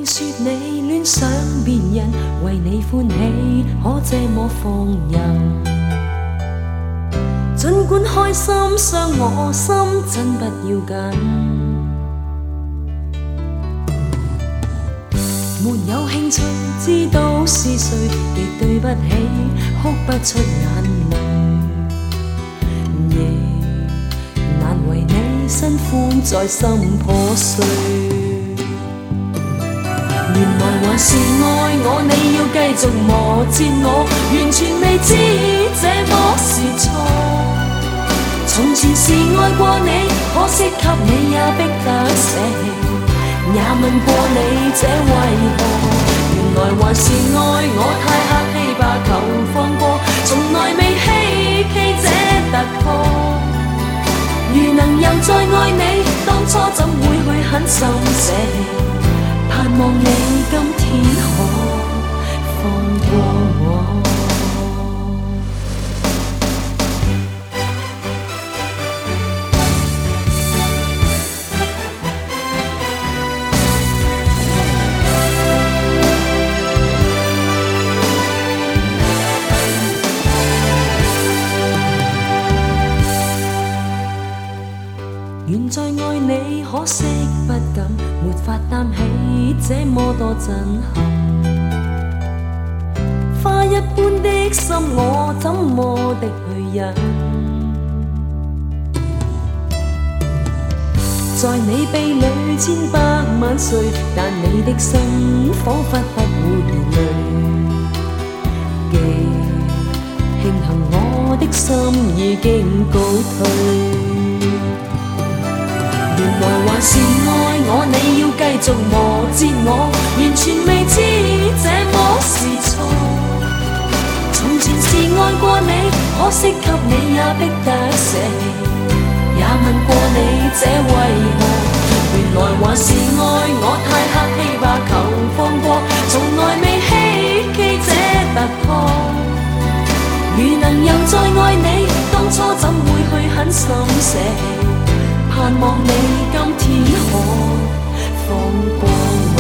说你恋上别人，为你欢喜，可这么放任？尽管开心伤我心，真不要紧。没有兴趣知道是谁，亦对不起，哭不出眼泪。夜难为你新欢在心破碎。原来还是爱我，你要继续磨折我，完全未知这么是错。从前是爱过你，可惜给你也逼得舍弃，也问过你这为何？原来还是爱我太客气吧，求放过，从来未希冀这突破。如能又再爱你，当初怎会去狠心舍弃？盼望你今天可放過我。原在愛你，可惜不敢，沒法擔起這麼多震撼。花一般的心，我怎麼的去忍？在你臂裏千百萬歲，但你的心彷彿不會連累。極慶幸我的心已經告退。原來還是愛我，你要繼續磨折我，完全未知這麼是錯。從前是愛過你，可惜給你也逼得捨棄，也問過你這為何？原來還是愛我太客氣吧，求放過，從來未希冀這突破。如能又再愛你，當初怎會去狠心捨棄？盼望你今天可放過我。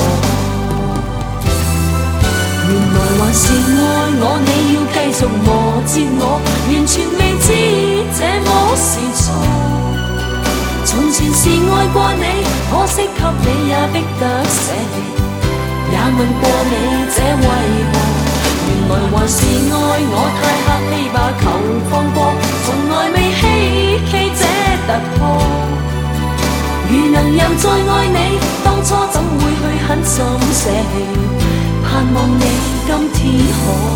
原來還是愛我，你要繼續磨折我，完全未知這麼是錯。從前是愛過你，可惜給你也逼得捨棄，也問過你這為何？原來還是愛我太客氣吧，求放過，從來未希冀這突破。如能又再愛你，當初怎會去狠心捨棄？盼望你今天可